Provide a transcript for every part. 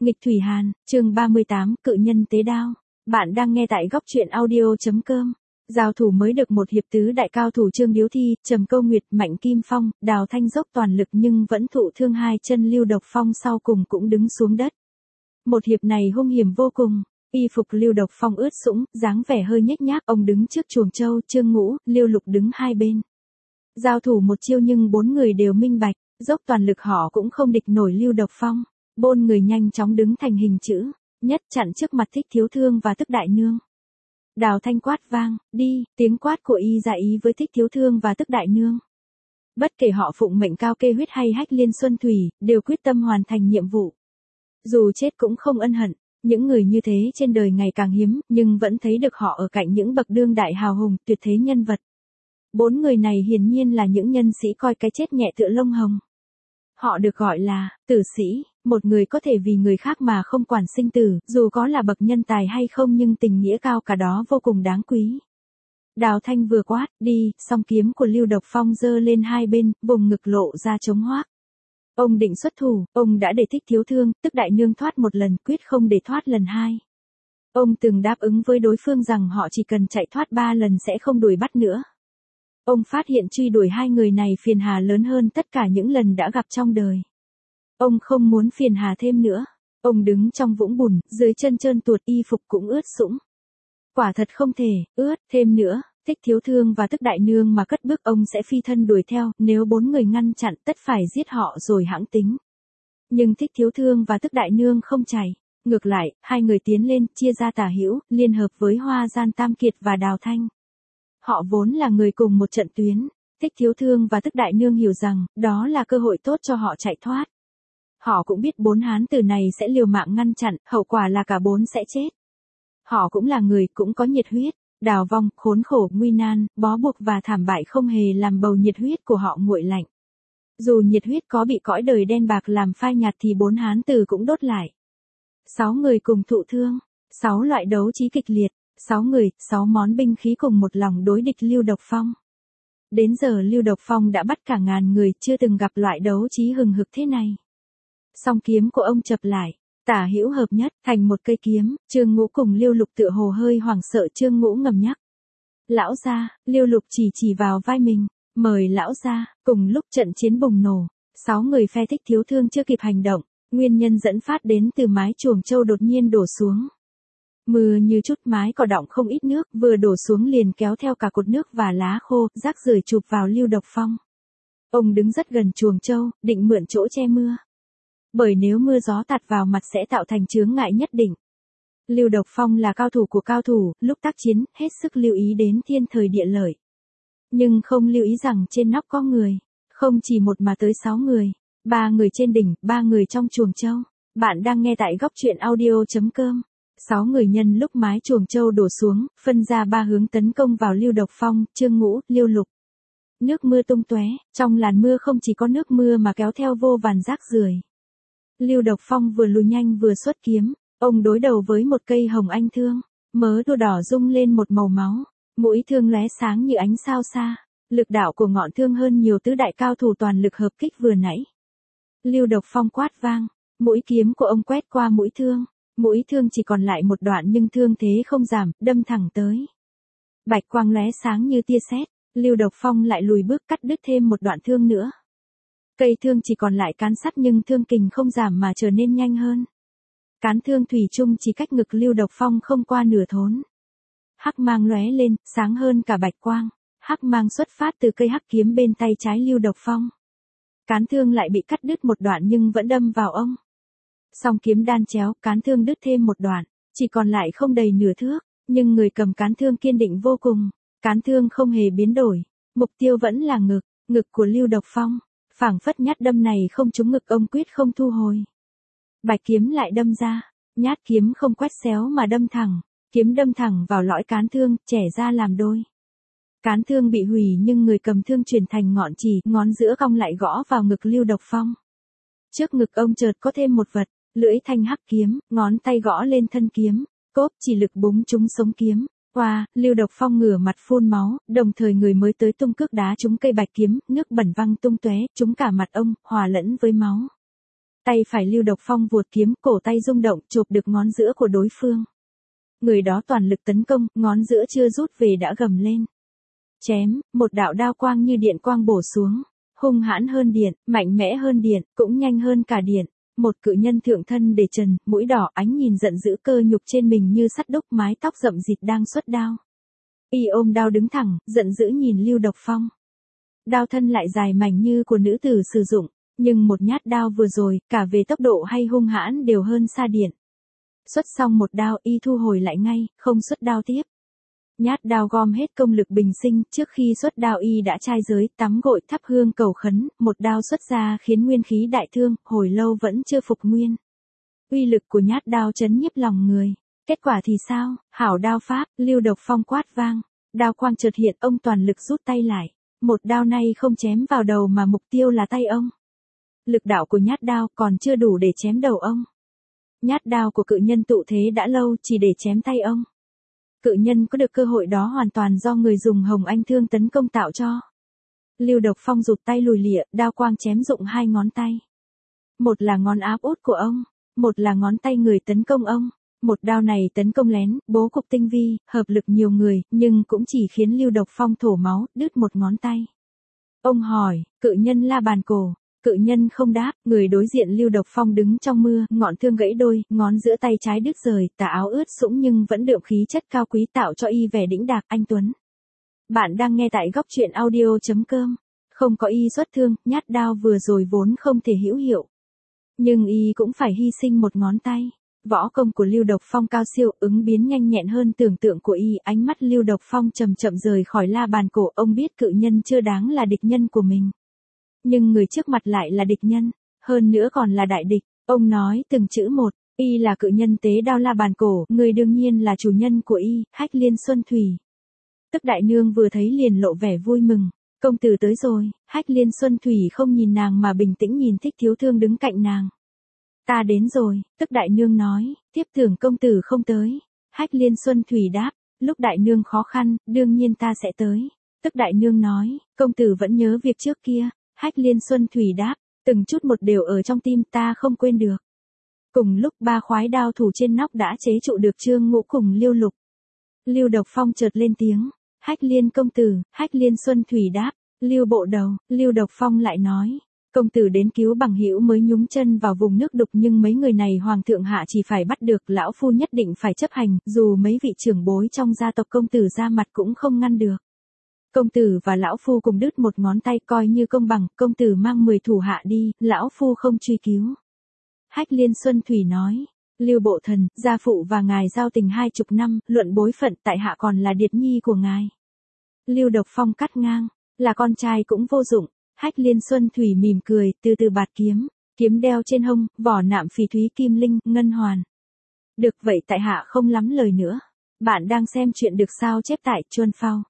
Nghịch Thủy Hàn, chương 38, cự nhân tế đao. Bạn đang nghe tại góc truyện audio.com. Giao thủ mới được một hiệp tứ đại cao thủ Trương Điếu Thi, Trầm Câu Nguyệt, Mạnh Kim Phong, Đào Thanh dốc toàn lực nhưng vẫn thụ thương hai chân. Lưu Độc Phong sau cùng cũng đứng xuống đất. Một hiệp này hung hiểm vô cùng. Y phục Lưu Độc Phong ướt sũng, dáng vẻ hơi nhếch nhác. Ông đứng trước chuồng trâu, Trương Ngũ, Lưu Lục đứng hai bên. Giao thủ một chiêu nhưng bốn người đều minh bạch, dốc toàn lực họ cũng không địch nổi Lưu Độc Phong. Bôn người nhanh chóng đứng thành hình chữ nhất chặn trước mặt Thích Thiếu Thương và Tức Đại Nương. Đào Thanh quát vang, đi, tiếng quát của y dạ ý với Thích Thiếu Thương và Tức Đại Nương. Bất kể họ phụng mệnh Cao Kê Huyết hay Hách Liên Xuân Thủy, đều quyết tâm hoàn thành nhiệm vụ. Dù chết cũng không ân hận, những người như thế trên đời ngày càng hiếm, nhưng vẫn thấy được họ ở cạnh những bậc đương đại hào hùng, tuyệt thế nhân vật. Bốn người này hiển nhiên là những nhân sĩ coi cái chết nhẹ tựa lông hồng. Họ được gọi là tử sĩ, một người có thể vì người khác mà không quản sinh tử, dù có là bậc nhân tài hay không nhưng tình nghĩa cao cả đó vô cùng đáng quý. Đào Thanh vừa quát, đi, song kiếm của Lưu Độc Phong giơ lên hai bên, vùng ngực lộ ra trống hoác. Ông định xuất thủ, ông đã để Thích Thiếu Thương, Tức Đại Nương thoát một lần, quyết không để thoát lần hai. Ông từng đáp ứng với đối phương rằng họ chỉ cần chạy thoát 3 lần sẽ không đuổi bắt nữa. Ông phát hiện truy đuổi hai người này phiền hà lớn hơn tất cả những lần đã gặp trong đời. Ông không muốn phiền hà thêm nữa. Ông đứng trong vũng bùn, dưới chân trơn tuột, y phục cũng ướt sũng. Quả thật không thể, ướt thêm nữa. Thích Thiếu Thương và Tức Đại Nương mà cất bước ông sẽ phi thân đuổi theo, nếu bốn người ngăn chặn tất phải giết họ rồi hãng tính. Nhưng Thích Thiếu Thương và Tức Đại Nương không chạy. Ngược lại, hai người tiến lên, chia ra tả hữu, liên hợp với Hoa Gian Tam Kiệt và Đào Thanh. Họ vốn là người cùng một trận tuyến, Thích Thiếu Thương và Tức Đại Nương hiểu rằng, đó là cơ hội tốt cho họ chạy thoát. Họ cũng biết bốn hán tử này sẽ liều mạng ngăn chặn, hậu quả là cả bốn sẽ chết. Họ cũng là người, cũng có nhiệt huyết, đào vong, khốn khổ, nguy nan, bó buộc và thảm bại không hề làm bầu nhiệt huyết của họ nguội lạnh. Dù nhiệt huyết có bị cõi đời đen bạc làm phai nhạt thì bốn hán tử cũng đốt lại. 6 người cùng thụ thương, 6 loại đấu trí kịch liệt. 6 người, 6 món binh khí cùng một lòng đối địch Lưu Độc Phong. Đến giờ Lưu Độc Phong đã bắt cả ngàn người, chưa từng gặp loại đấu trí hừng hực thế này. Song kiếm của ông chập lại, tả hữu hợp nhất, thành một cây kiếm. Trương Ngũ cùng Lưu Lục tựa hồ hơi hoảng sợ. Trương Ngũ ngầm nhắc, lão gia. Lưu Lục chỉ vào vai mình, mời lão gia. Cùng lúc trận chiến bùng nổ, 6 người phe Thích Thiếu Thương chưa kịp hành động, nguyên nhân dẫn phát đến từ mái chuồng trâu đột nhiên đổ xuống. Mưa như chút, mái cỏ đọng không ít nước, vừa đổ xuống liền kéo theo cả cột nước và lá khô, rác rưởi chụp vào Lưu Độc Phong. Ông đứng rất gần chuồng trâu, định mượn chỗ che mưa. Bởi nếu mưa gió tạt vào mặt sẽ tạo thành chướng ngại nhất định. Lưu Độc Phong là cao thủ của cao thủ, lúc tác chiến, hết sức lưu ý đến thiên thời địa lợi. Nhưng không lưu ý rằng trên nóc có người, không chỉ một mà tới 6 người, 3 người trên đỉnh, 3 người trong chuồng trâu. Bạn đang nghe tại góc truyện audio.com. 6 người nhân lúc mái chuồng trâu đổ xuống, phân ra 3 hướng tấn công vào Lưu Độc Phong, Trương Ngũ, Lưu Lục. Nước mưa tung tóe, trong làn mưa không chỉ có nước mưa mà kéo theo vô vàn rác rưởi. Lưu Độc Phong vừa lùi nhanh vừa xuất kiếm, ông đối đầu với một cây hồng anh thương, mớ tua đỏ rung lên một màu máu, mũi thương lóe sáng như ánh sao xa, lực đạo của ngọn thương hơn nhiều tứ đại cao thủ toàn lực hợp kích vừa nãy. Lưu Độc Phong quát vang, mũi kiếm của ông quét qua mũi thương. Mũi thương chỉ còn lại một đoạn nhưng thương thế không giảm, đâm thẳng tới. Bạch quang lóe sáng như tia sét, Lưu Độc Phong lại lùi bước cắt đứt thêm một đoạn thương nữa. Cây thương chỉ còn lại cán sắt nhưng thương kình không giảm mà trở nên nhanh hơn. Cán thương thủy chung chỉ cách ngực Lưu Độc Phong không qua nửa thốn. Hắc mang lóe lên, sáng hơn cả bạch quang. Hắc mang xuất phát từ cây hắc kiếm bên tay trái Lưu Độc Phong. Cán thương lại bị cắt đứt một đoạn nhưng vẫn đâm vào ông. Song kiếm đan chéo, cán thương đứt thêm một đoạn, chỉ còn lại không đầy nửa thước, nhưng người cầm cán thương kiên định vô cùng, cán thương không hề biến đổi, mục tiêu vẫn là ngực của Lưu Độc Phong, phảng phất nhát đâm này không trúng ngực ông quyết không thu hồi. Bạch kiếm lại đâm ra, nhát kiếm không quét xéo mà đâm thẳng, kiếm đâm thẳng vào lõi cán thương, chẻ ra làm đôi. Cán thương bị hủy nhưng người cầm thương chuyển thành ngọn chỉ, ngón giữa cong lại gõ vào ngực Lưu Độc Phong. Trước ngực ông chợt có thêm một vật. Lưỡi thanh hắc kiếm, ngón tay gõ lên thân kiếm, cốp chỉ lực búng trúng sống kiếm. Lưu Độc Phong ngửa mặt phun máu, đồng thời người mới tới tung cước đá trúng cây bạch kiếm, nước bẩn văng tung tóe, trúng cả mặt ông, hòa lẫn với máu. Tay phải Lưu Độc Phong vuột kiếm, cổ tay rung động, chộp được ngón giữa của đối phương. Người đó toàn lực tấn công, ngón giữa chưa rút về đã gầm lên. Chém, một đạo đao quang như điện quang bổ xuống. Hung hãn hơn điện, mạnh mẽ hơn điện, cũng nhanh hơn cả điện. Một cự nhân thượng thân để trần, mũi đỏ, ánh nhìn giận dữ, cơ nhục trên mình như sắt đúc, mái tóc rậm rịt đang xuất đao. Y ôm đao đứng thẳng, giận dữ nhìn Lưu Độc Phong. Đao thân lại dài mảnh như của nữ tử sử dụng, nhưng một nhát đao vừa rồi, cả về tốc độ hay hung hãn đều hơn xa điện. Xuất xong một đao, y thu hồi lại ngay, không xuất đao tiếp. Nhát đao gom hết công lực bình sinh, trước khi xuất đao y đã trai giới, tắm gội, thắp hương cầu khấn, một đao xuất ra khiến nguyên khí đại thương, hồi lâu vẫn chưa phục nguyên. Uy lực của nhát đao chấn nhiếp lòng người. Kết quả thì sao? Hảo đao pháp, Lưu Độc Phong quát vang. Đao quang chợt hiện, ông toàn lực rút tay lại. Một đao này không chém vào đầu mà mục tiêu là tay ông. Lực đạo của nhát đao còn chưa đủ để chém đầu ông. Nhát đao của cự nhân tụ thế đã lâu chỉ để chém tay ông. Cự nhân có được cơ hội đó hoàn toàn do người dùng Hồng Anh Thương tấn công tạo cho. Lưu Độc Phong rụt tay lùi lịa, đao quang chém rụng hai ngón tay. Một là ngón áp út của ông, một là ngón tay người tấn công ông. Một đao này tấn công lén, bố cục tinh vi, hợp lực nhiều người, nhưng cũng chỉ khiến Lưu Độc Phong thổ máu, đứt một ngón tay. Ông hỏi, cự nhân La Bàn Cổ. Cự nhân không đáp, người đối diện Lưu Độc Phong đứng trong mưa, ngọn thương gãy đôi, ngón giữa tay trái đứt rời, tà áo ướt sũng nhưng vẫn đượm khí chất cao quý tạo cho y vẻ đĩnh đạc, anh tuấn. Bạn đang nghe tại góc truyện audio.com. Không có y xuất thương, nhát đao vừa rồi vốn không thể hữu hiệu. Nhưng y cũng phải hy sinh một ngón tay. Võ công của Lưu Độc Phong cao siêu, ứng biến nhanh nhẹn hơn tưởng tượng của y, ánh mắt Lưu Độc Phong chậm chậm rời khỏi La Bàn Cổ, ông biết cự nhân chưa đáng là địch nhân của mình. Nhưng người trước mặt lại là địch nhân, hơn nữa còn là đại địch. Ông nói từng chữ một, y là cự nhân tế đao La Bàn Cổ, người đương nhiên là chủ nhân của y, Hách Liên Xuân Thủy. Tức đại nương vừa thấy liền lộ vẻ vui mừng, công tử tới rồi. Hách Liên Xuân Thủy không nhìn nàng mà bình tĩnh nhìn Thích Thiếu Thương đứng cạnh nàng. Ta đến rồi, tức đại nương nói, tiếp tưởng công tử không tới. Hách Liên Xuân Thủy đáp, lúc đại nương khó khăn, đương nhiên ta sẽ tới. Tức đại nương nói, công tử vẫn nhớ việc trước kia. Hách Liên Xuân Thủy đáp, từng chút một đều ở trong tim ta không quên được. Cùng lúc ba khoái đao thủ trên nóc đã chế trụ được Trương Ngũ cùng Liêu Lục. Lưu Độc Phong chợt lên tiếng, Hách Liên công tử. Hách Liên Xuân Thủy đáp, Lưu bộ đầu. Lưu Độc Phong lại nói, công tử đến cứu bằng hữu mới nhúng chân vào vùng nước đục nhưng mấy người này hoàng thượng hạ chỉ phải bắt được, lão phu nhất định phải chấp hành, dù mấy vị trưởng bối trong gia tộc công tử ra mặt cũng không ngăn được. Công tử và lão phu cùng đứt một ngón tay coi như công bằng, công tử mang 10 thủ hạ đi, lão phu không truy cứu. Hách Liên Xuân Thủy nói, Lưu bộ thần, gia phụ và ngài giao tình 20 năm, luận bối phận tại hạ còn là điệt nhi của ngài. Lưu Độc Phong cắt ngang, là con trai cũng vô dụng. Hách Liên Xuân Thủy mỉm cười, từ từ bạt kiếm, kiếm đeo trên hông, vỏ nạm phỉ thúy kim linh, ngân hoàn. Được vậy tại hạ không lắm lời nữa. Bạn đang xem chuyện được sao chép tại Chuan Phao.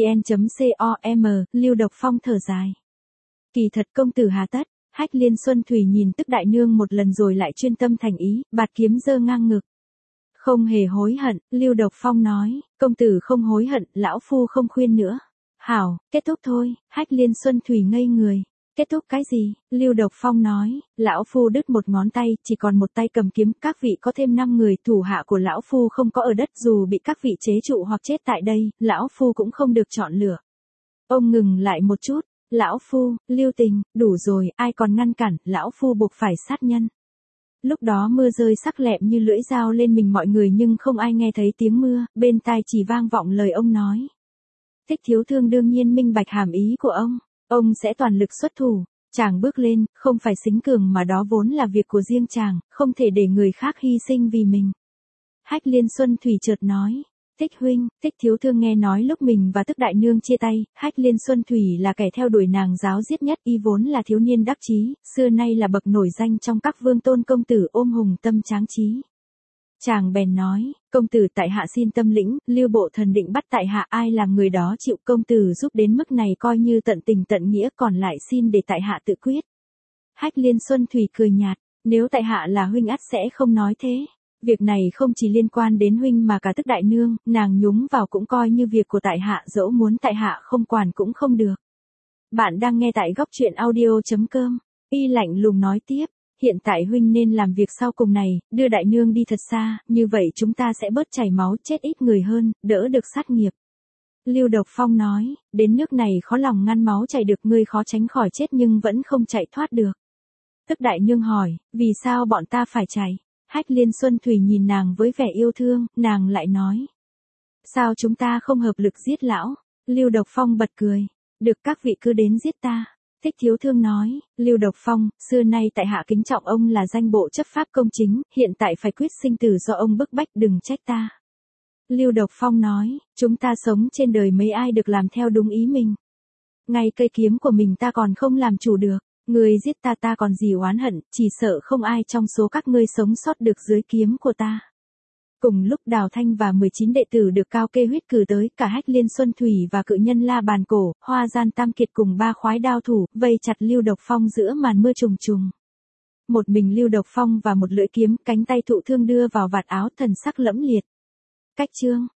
vn.com, Lưu Độc Phong thở dài. Kỳ thật công tử hà tất. Hách Liên Xuân Thủy nhìn tức đại nương một lần rồi lại chuyên tâm thành ý, bạt kiếm giơ ngang ngực. Không hề hối hận, Lưu Độc Phong nói, công tử không hối hận, lão phu không khuyên nữa. Hảo, kết thúc thôi. Hách Liên Xuân Thủy ngây người. Kết thúc cái gì? Lưu Độc Phong nói, lão phu đứt một ngón tay, chỉ còn một tay cầm kiếm, các vị có thêm 5 người, thủ hạ của lão phu không có ở đất, dù bị các vị chế trụ hoặc chết tại đây, lão phu cũng không được chọn lựa. Ông ngừng lại một chút, lão phu, Lưu Tình, đủ rồi, ai còn ngăn cản, lão phu buộc phải sát nhân. Lúc đó mưa rơi sắc lẹm như lưỡi dao lên mình mọi người nhưng không ai nghe thấy tiếng mưa, bên tai chỉ vang vọng lời ông nói. Thích Thiếu Thương đương nhiên minh bạch hàm ý của ông sẽ toàn lực xuất thủ. Chàng bước lên, không phải xính cường mà đó vốn là việc của riêng chàng, không thể để người khác hy sinh vì mình. Hách Liên Xuân Thủy chợt nói, Thích huynh. Thích Thiếu Thương nghe nói lúc mình và tức đại nương chia tay, Hách Liên Xuân Thủy là kẻ theo đuổi nàng giáo giết nhất, y vốn là thiếu niên đắc chí, xưa nay là bậc nổi danh trong các vương tôn công tử ôm hùng tâm tráng trí. Chàng bèn nói, công tử tại hạ xin tâm lĩnh, Lưu bộ thần định bắt tại hạ, ai làm người đó chịu công tử giúp đến mức này coi như tận tình tận nghĩa, còn lại xin để tại hạ tự quyết. Hách Liên Xuân Thủy cười nhạt, nếu tại hạ là huynh ắt sẽ không nói thế. Việc này không chỉ liên quan đến huynh mà cả tức đại nương, nàng nhúng vào cũng coi như việc của tại hạ, dẫu muốn tại hạ không quản cũng không được. Bạn đang nghe tại góc truyện audio.com. Y lạnh lùng nói tiếp, hiện tại huynh nên làm việc sau cùng này, đưa đại nương đi thật xa, như vậy chúng ta sẽ bớt chảy máu chết ít người hơn, đỡ được sát nghiệp. Lưu Độc Phong nói, đến nước này khó lòng ngăn máu chảy được, ngươi khó tránh khỏi chết nhưng vẫn không chạy thoát được. Tức đại nương hỏi, vì sao bọn ta phải chạy? Hách Liên Xuân Thủy nhìn nàng với vẻ yêu thương, nàng lại nói. Sao chúng ta không hợp lực giết lão? Lưu Độc Phong bật cười. Được, các vị cứ đến giết ta. Thích Thiếu Thương nói, Lưu Độc Phong, xưa nay tại hạ kính trọng ông là danh bộ chấp pháp công chính, hiện tại phải quyết sinh tử do ông bức bách, đừng trách ta. Lưu Độc Phong nói, chúng ta sống trên đời mấy ai được làm theo đúng ý mình. Ngay cây kiếm của mình ta còn không làm chủ được, người giết ta ta còn gì oán hận, chỉ sợ không ai trong số các ngươi sống sót được dưới kiếm của ta. Cùng lúc Đào Thanh và 19 đệ tử được Cao Kê huyết cử tới, cả Hách Liên Xuân Thủy và cự nhân La Bàn Cổ, Hoa Gian Tam Kiệt cùng 3 khoái đao thủ, vây chặt Lưu Độc Phong giữa màn mưa trùng trùng. Một mình Lưu Độc Phong và một lưỡi kiếm, cánh tay thụ thương đưa vào vạt áo, thần sắc lẫm liệt. Cách chương